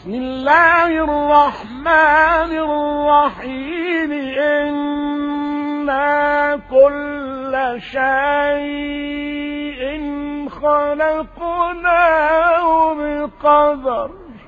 بسم الله الرحمن الرحيم إنا كل شيء خلقناه بقدر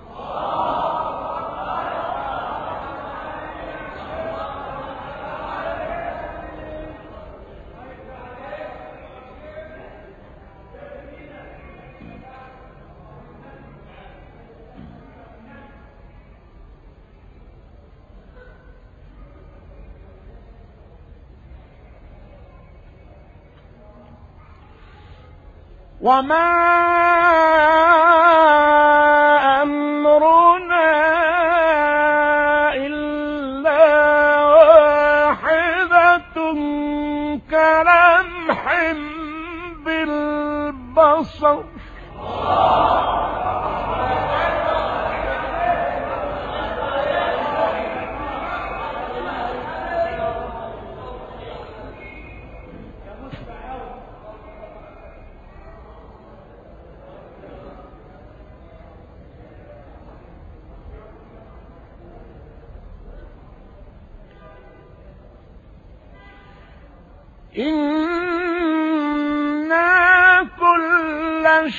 وما أمرنا إلا واحدة كلمح بالبصر إنا كل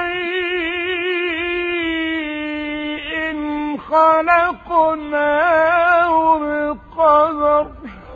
شيء خلقناه بقدر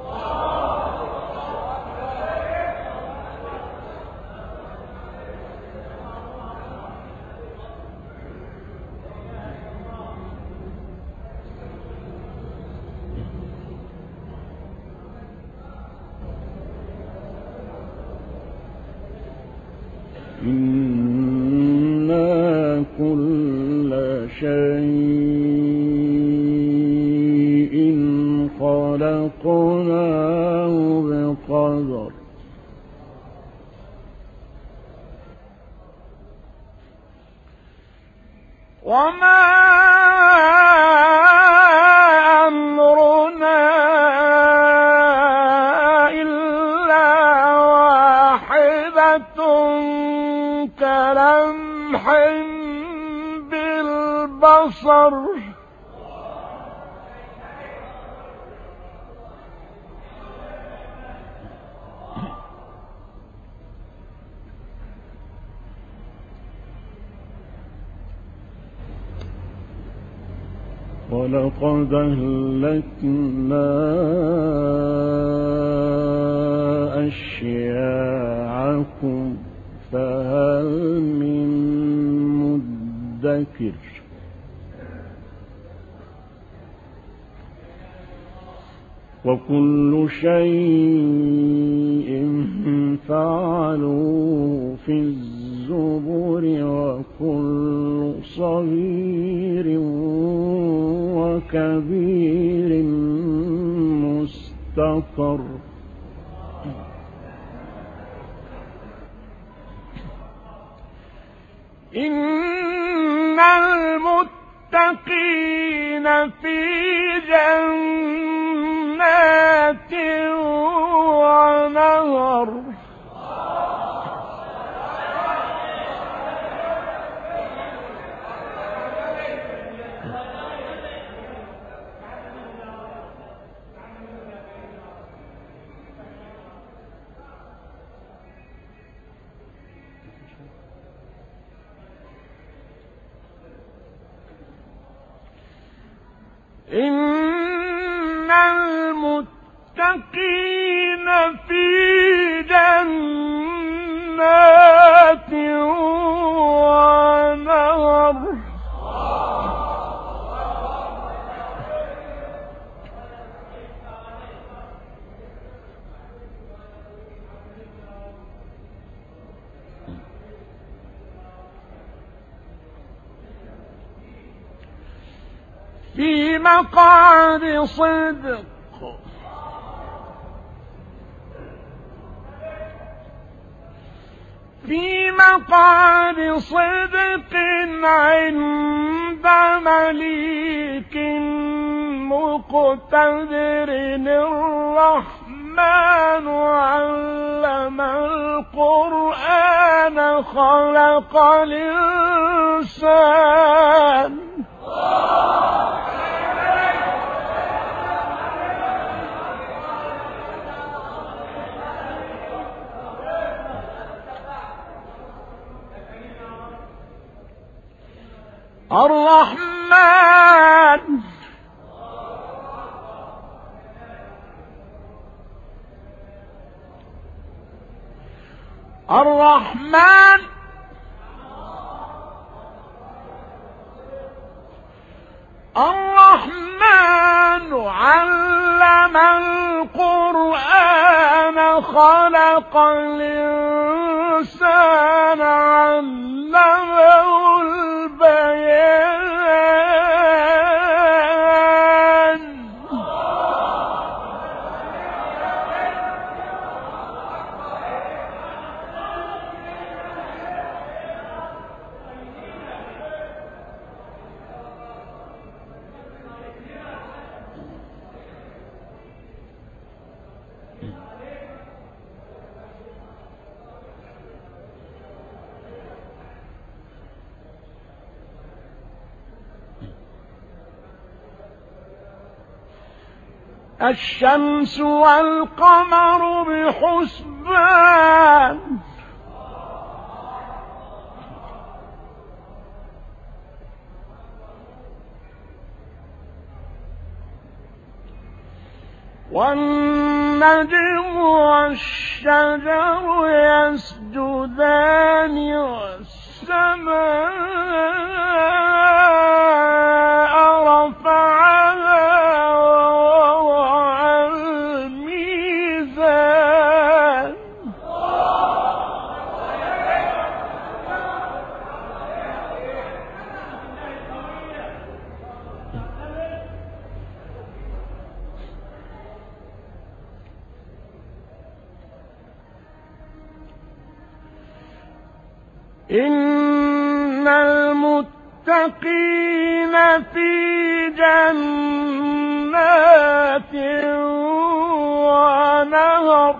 إنا كل شيء خلقناه بقدر وما أمرنا إلا واحدة كلمح بالبصر ولقد أهلكنا أشياعكم فهل من مدكر وكل شيء فعلوه في الزبر وكل صغير وكبير مستقر إن المتقين في جنات ونهر إن المتقين في جنات ونهر في مقعد صدق في مقعد صدق عند مليك مقتدر الرحمن علم القرآن خلق الإنسان الرحمن الرحمن الرحمن علم القرآن خلق الإنسان علمه البيان الشمس والقمر بحسبان والنجم والشجر يسجدان والسماء رفعها ووضع الميزان إن المتقين في جنات ونهر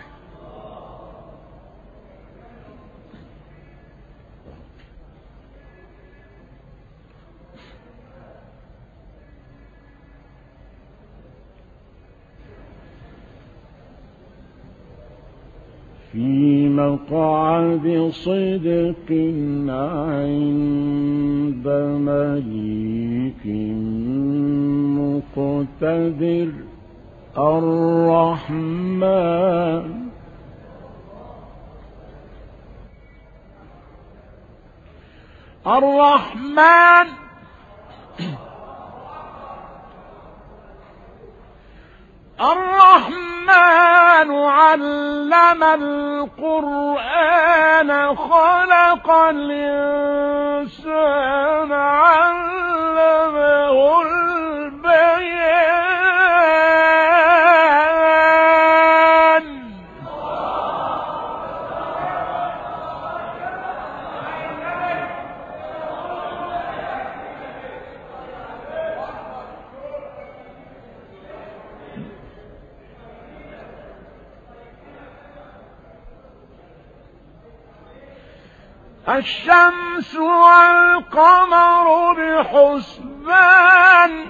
في مقعد صدق عند مليك مقتدر الرحمن الرحمن الرحمن علم القرآن خلق الإنسان علمه البيان الشمس والقمر بحسبان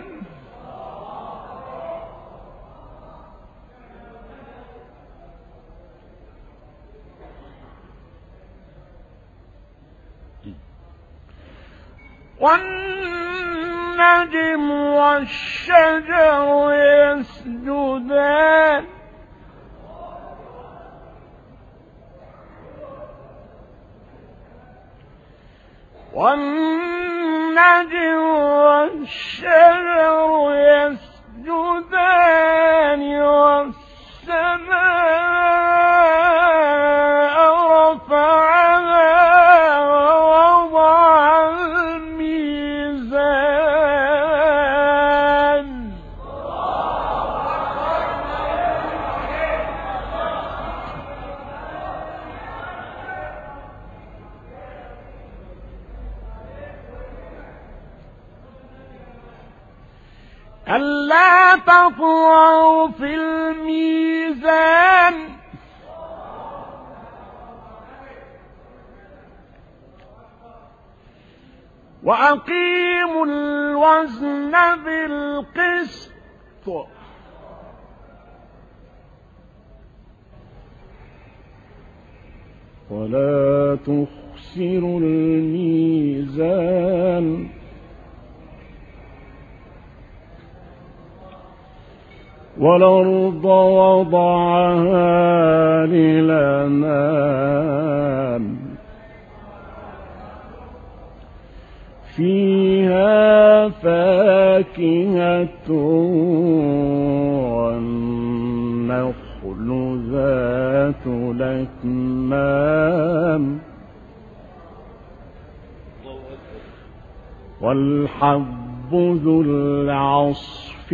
والنجم والشجر يسجدان والنجم والشجر يسجدان والسماء رفعها ووضع الميزان ألا تطغوا في الميزان وأقيموا الوزن بالقسط ولا تخسروا الميزان والأرض وضعها للأنام فيها فاكهة والنخل ذات الأكمام والحب ذو العصف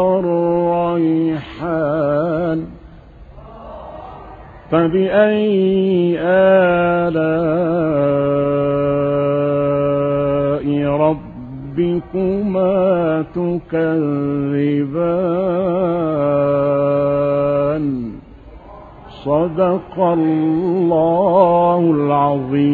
والريحان فبأي آلاء ربكما تكذبان صدق الله العظيم.